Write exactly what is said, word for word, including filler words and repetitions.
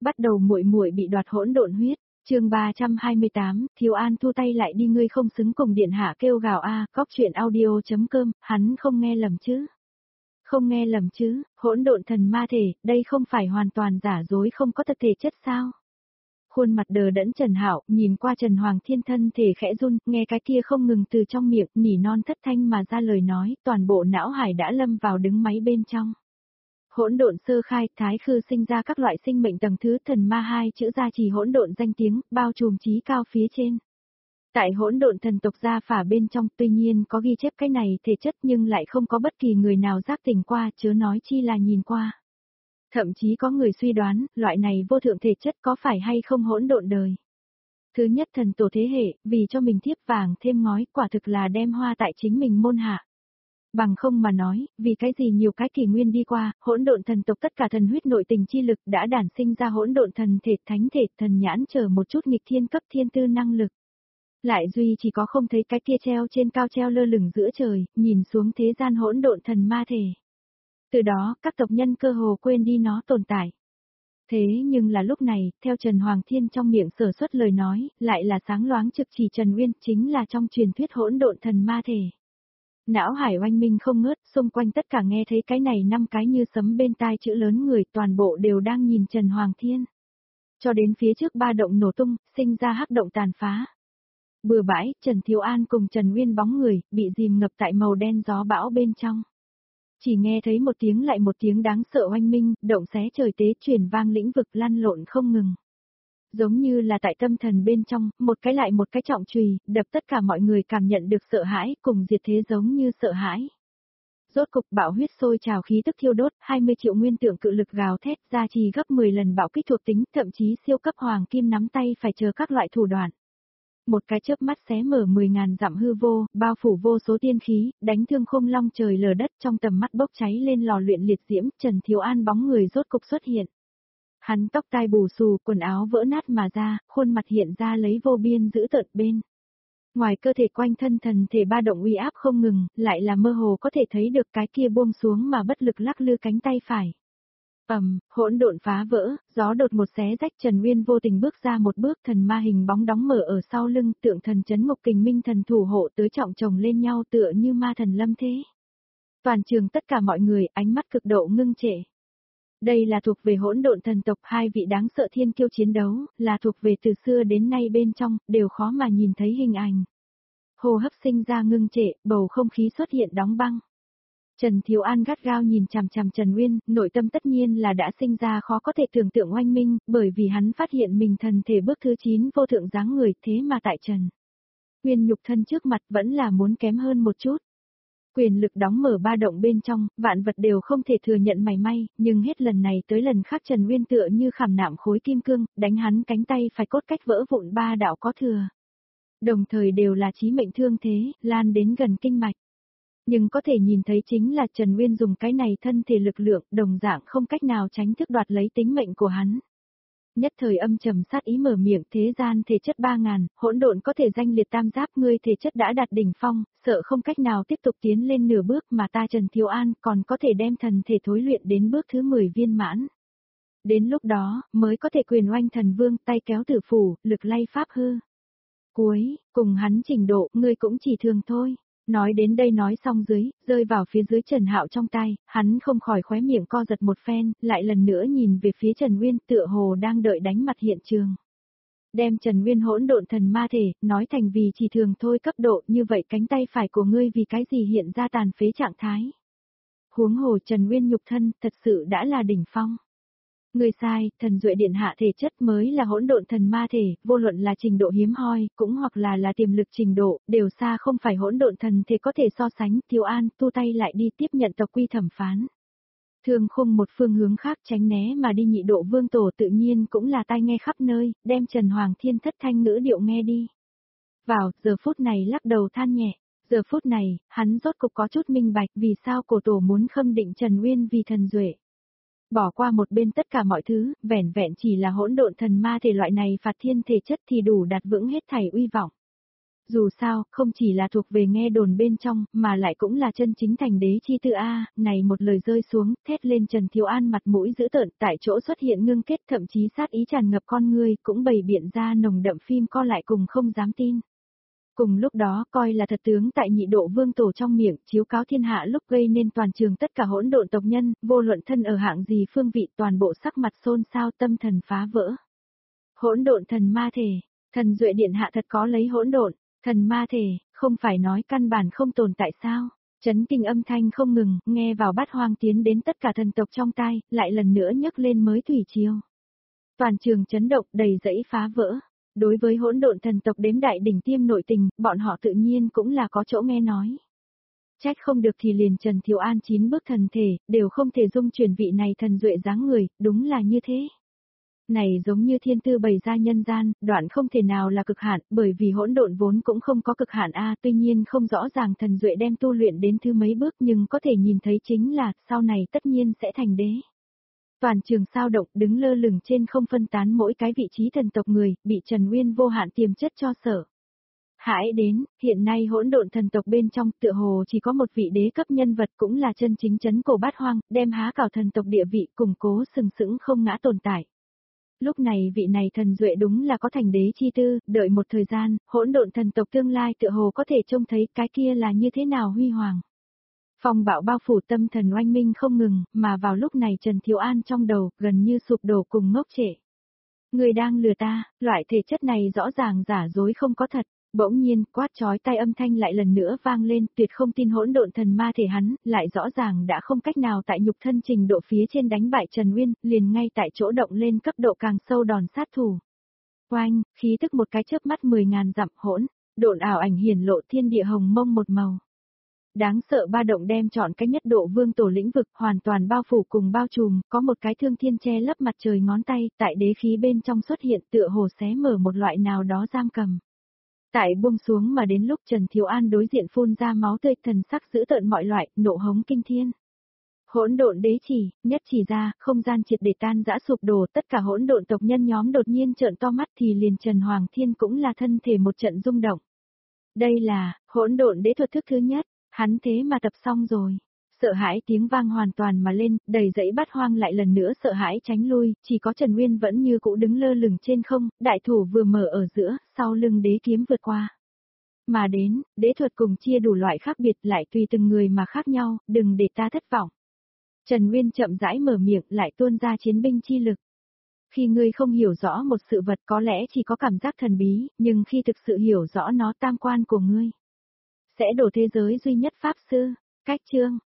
Bắt đầu muội muội bị đoạt hỗn độn huyết, chương ba trăm hai mươi tám, Thiếu An thu tay lại đi, ngươi không xứng cùng điện hạ kêu gào a, cóc truyện audio.com, hắn không nghe lầm chứ? Không nghe lầm chứ, hỗn độn thần ma thể, đây không phải hoàn toàn giả dối không có thật thể chất sao? Khuôn mặt đờ đẫn Trần Hạo, nhìn qua Trần Hoàng Thiên thân thể khẽ run, nghe cái kia không ngừng từ trong miệng, nỉ non thất thanh mà ra lời nói, toàn bộ não hải đã lâm vào đứng máy bên trong. Hỗn độn sơ khai, thái khư sinh ra các loại sinh mệnh tầng thứ, thần ma hai chữ gia trì hỗn độn danh tiếng, bao trùm chí cao phía trên. Tại hỗn độn thần tộc gia phả bên trong, tuy nhiên có ghi chép cái này thể chất nhưng lại không có bất kỳ người nào giác tỉnh qua, chớ nói chi là nhìn qua. Thậm chí có người suy đoán, loại này vô thượng thể chất có phải hay không hỗn độn đời. Thứ nhất thần tổ thế hệ, vì cho mình thiếp vàng thêm ngói, quả thực là đem hoa tại chính mình môn hạ. Bằng không mà nói, vì cái gì nhiều cái kỷ nguyên đi qua, hỗn độn thần tộc tất cả thần huyết nội tình chi lực đã đản sinh ra hỗn độn thần thể, thánh thể, thần nhãn chờ một chút nghịch thiên cấp thiên tư năng lực. Lại duy chỉ có không thấy cái kia treo trên cao treo lơ lửng giữa trời, nhìn xuống thế gian hỗn độn thần ma thể. Từ đó, các tộc nhân cơ hồ quên đi nó tồn tại. Thế nhưng là lúc này, theo Trần Hoàng Thiên trong miệng sở xuất lời nói, lại là sáng loáng trực chỉ Trần Uyên, chính là trong truyền thuyết hỗn độn thần ma thể. Não hải oanh minh không ngớt, xung quanh tất cả nghe thấy cái này năm cái như sấm bên tai chữ lớn người, toàn bộ đều đang nhìn Trần Hoàng Thiên. Cho đến phía trước ba động nổ tung, sinh ra hắc động tàn phá. Bừa bãi, Trần Thiếu An cùng Trần Uyên bóng người, bị dìm ngập tại màu đen gió bão bên trong. Chỉ nghe thấy một tiếng lại một tiếng đáng sợ oanh minh, động xé trời tế truyền vang lĩnh vực lăn lộn không ngừng. Giống như là tại tâm thần bên trong, một cái lại một cái trọng chùy, đập tất cả mọi người cảm nhận được sợ hãi, cùng diệt thế giống như sợ hãi. Rốt cục bạo huyết sôi trào khí tức thiêu đốt, hai mươi triệu nguyên tượng cự lực gào thét, gia trì gấp mười lần bạo kích thuộc tính, thậm chí siêu cấp hoàng kim nắm tay phải chờ các loại thủ đoạn. Một cái chớp mắt xé mở mười ngàn dặm hư vô, bao phủ vô số tiên khí, đánh thương khung long trời lở đất, trong tầm mắt bốc cháy lên lò luyện liệt diễm, Trần Thiếu An bóng người rốt cục xuất hiện. Hắn tóc tai bù xù, quần áo vỡ nát mà ra, khuôn mặt hiện ra lấy vô biên dữ tợn bên. Ngoài cơ thể quanh thân thần thể ba động uy áp không ngừng, lại là mơ hồ có thể thấy được cái kia buông xuống mà bất lực lắc lư cánh tay phải. Ầm, hỗn độn phá vỡ, gió đột một xé rách, Trần Uyên vô tình bước ra một bước, thần ma hình bóng đóng mở ở sau lưng, tượng thần chấn ngục kình minh thần thủ hộ tới trọng chồng lên nhau tựa như ma thần lâm thế. Toàn trường tất cả mọi người ánh mắt cực độ ngưng trệ. Đây là thuộc về hỗn độn thần tộc, hai vị đáng sợ thiên kiêu chiến đấu, là thuộc về từ xưa đến nay bên trong, đều khó mà nhìn thấy hình ảnh. Hô hấp sinh ra ngưng trệ, bầu không khí xuất hiện đóng băng. Trần Thiếu An gắt gao nhìn chằm chằm Trần Uyên, nội tâm tất nhiên là đã sinh ra khó có thể tưởng tượng oanh minh, bởi vì hắn phát hiện mình thần thể bước thứ chín vô thượng dáng người, thế mà tại Trần Uyên nhục thân trước mặt vẫn là muốn kém hơn một chút. Quyền lực đóng mở ba động bên trong, vạn vật đều không thể thừa nhận mảy may, nhưng hết lần này tới lần khác Trần Uyên tựa như khảm nạm khối kim cương, đánh hắn cánh tay phải cốt cách vỡ vụn ba đạo có thừa. Đồng thời đều là chí mệnh thương thế, lan đến gần kinh mạch. Nhưng có thể nhìn thấy chính là Trần Uyên dùng cái này thân thể lực lượng, đồng dạng không cách nào tránh thức đoạt lấy tính mệnh của hắn. Nhất thời âm trầm sát ý mở miệng, thế gian thể chất ba ngàn, hỗn độn có thể danh liệt tam giáp, ngươi thể chất đã đạt đỉnh phong, sợ không cách nào tiếp tục tiến lên nửa bước, mà ta Trần Thiếu An còn có thể đem thần thể thối luyện đến bước thứ mười viên mãn. Đến lúc đó, mới có thể quyền oanh thần vương, tay kéo tử phủ, lực lay pháp hư. Cuối, cùng hắn trình độ, ngươi cũng chỉ thường thôi. Nói đến đây nói xong dưới, rơi vào phía dưới Trần Hạo trong tay, hắn không khỏi khóe miệng co giật một phen, lại lần nữa nhìn về phía Trần Uyên, tựa hồ đang đợi đánh mặt hiện trường. Đem Trần Uyên hỗn độn thần ma thể, nói thành vì chỉ thường thôi cấp độ, như vậy cánh tay phải của ngươi vì cái gì hiện ra tàn phế trạng thái. Huống hồ Trần Uyên nhục thân, thật sự đã là đỉnh phong. Người sai, thần duệ điện hạ thể chất mới là hỗn độn thần ma thể, vô luận là trình độ hiếm hoi, cũng hoặc là là tiềm lực trình độ, đều xa không phải hỗn độn thần thể có thể so sánh. Thiếu An tu tay lại đi tiếp nhận tộc quy thẩm phán. Thương khung một phương hướng khác tránh né mà đi, nhị độ vương tổ tự nhiên cũng là tai nghe khắp nơi, đem Trần Hoàng Thiên thất thanh ngữ điệu nghe đi. Vào, giờ phút này lắc đầu than nhẹ, giờ phút này, hắn rốt cục có chút minh bạch vì sao cổ tổ muốn khâm định Trần Uyên vì thần duệ. Bỏ qua một bên tất cả mọi thứ, vẻn vẹn chỉ là hỗn độn thần ma thể loại này phạt thiên thể chất thì đủ đạt vững hết thảy uy vọng. Dù sao, không chỉ là thuộc về nghe đồn bên trong, mà lại cũng là chân chính thành đế chi tư A, này một lời rơi xuống, thét lên Trần Thiếu An mặt mũi dữ tợn, tại chỗ xuất hiện ngưng kết thậm chí sát ý tràn ngập con người, cũng bày biện ra nồng đậm phim co lại cùng không dám tin. Cùng lúc đó, coi là thật tướng tại nhị độ vương tổ trong miệng, chiếu cáo thiên hạ lúc gây nên toàn trường tất cả hỗn độn tộc nhân, vô luận thân ở hạng gì phương vị toàn bộ sắc mặt xôn xao tâm thần phá vỡ. Hỗn độn thần ma thể, thần duệ điện hạ thật có lấy hỗn độn, thần ma thể, không phải nói căn bản không tồn tại sao? Chấn kinh âm thanh không ngừng, nghe vào bát hoang tiến đến tất cả thần tộc trong tai, lại lần nữa nhấc lên mới thủy triều. Toàn trường chấn động đầy dẫy phá vỡ. Đối với hỗn độn thần tộc đếm đại đỉnh tiêm nội tình, bọn họ tự nhiên cũng là có chỗ nghe nói. Trách không được thì liền Trần Thiếu An chín bước thần thể, đều không thể dung chuyển vị này thần duệ dáng người, đúng là như thế. Này giống như thiên tư bày ra nhân gian, đoạn không thể nào là cực hạn, bởi vì hỗn độn vốn cũng không có cực hạn a, tuy nhiên không rõ ràng thần duệ đem tu luyện đến thứ mấy bước nhưng có thể nhìn thấy chính là, sau này tất nhiên sẽ thành đế. Toàn trường sao động đứng lơ lửng trên không phân tán mỗi cái vị trí thần tộc người, bị Trần Uyên vô hạn tiềm chất cho sở. Hãi đến, hiện nay hỗn độn thần tộc bên trong tựa hồ chỉ có một vị đế cấp nhân vật cũng là chân chính chấn cổ bát hoang, đem há cảo thần tộc địa vị củng cố sừng sững không ngã tồn tại. Lúc này vị này thần duệ đúng là có thành đế chi tư, đợi một thời gian, hỗn độn thần tộc tương lai tựa hồ có thể trông thấy cái kia là như thế nào huy hoàng. Phong bạo bao phủ tâm thần oanh minh không ngừng, mà vào lúc này Trần Thiếu An trong đầu, gần như sụp đổ cùng ngốc trệ. Người đang lừa ta, loại thể chất này rõ ràng giả dối không có thật. Bỗng nhiên, quát chói tai âm thanh lại lần nữa vang lên, tuyệt không tin hỗn độn thần ma thể hắn, lại rõ ràng đã không cách nào tại nhục thân trình độ phía trên đánh bại Trần Uyên, liền ngay tại chỗ động lên cấp độ càng sâu đòn sát thủ. Oanh, khí tức một cái chớp mắt mười ngàn dặm hỗn, độn ảo ảnh hiển lộ thiên địa hồng mông một màu. Đáng sợ ba động đem chọn cái nhất độ vương tổ lĩnh vực hoàn toàn bao phủ cùng bao trùm, có một cái thương thiên che lấp mặt trời ngón tay, tại đế khí bên trong xuất hiện tựa hồ xé mở một loại nào đó giam cầm. Tại buông xuống mà đến lúc Trần Thiếu An đối diện phun ra máu tươi thần sắc giữ tợn mọi loại, nộ hống kinh thiên. Hỗn độn đế chỉ, nhất chỉ ra, không gian triệt để tan rã sụp đổ, tất cả hỗn độn tộc nhân nhóm đột nhiên trợn to mắt thì liền Trần Hoàng Thiên cũng là thân thể một trận rung động. Đây là, hỗn độn đế thuật thức thứ nhất, hắn thế mà tập xong rồi. Sợ hãi tiếng vang hoàn toàn mà lên, đầy dẫy bát hoang lại lần nữa sợ hãi tránh lui, chỉ có Trần Uyên vẫn như cũ đứng lơ lửng trên không, đại thủ vừa mở ở giữa, sau lưng đế kiếm vượt qua. Mà đến, đế thuật cùng chia đủ loại khác biệt lại tùy từng người mà khác nhau, đừng để ta thất vọng. Trần Uyên chậm rãi mở miệng lại tuôn ra chiến binh chi lực. Khi ngươi không hiểu rõ một sự vật có lẽ chỉ có cảm giác thần bí, nhưng khi thực sự hiểu rõ nó tam quan của ngươi, sẽ đổ thế giới duy nhất pháp sư, cách chương.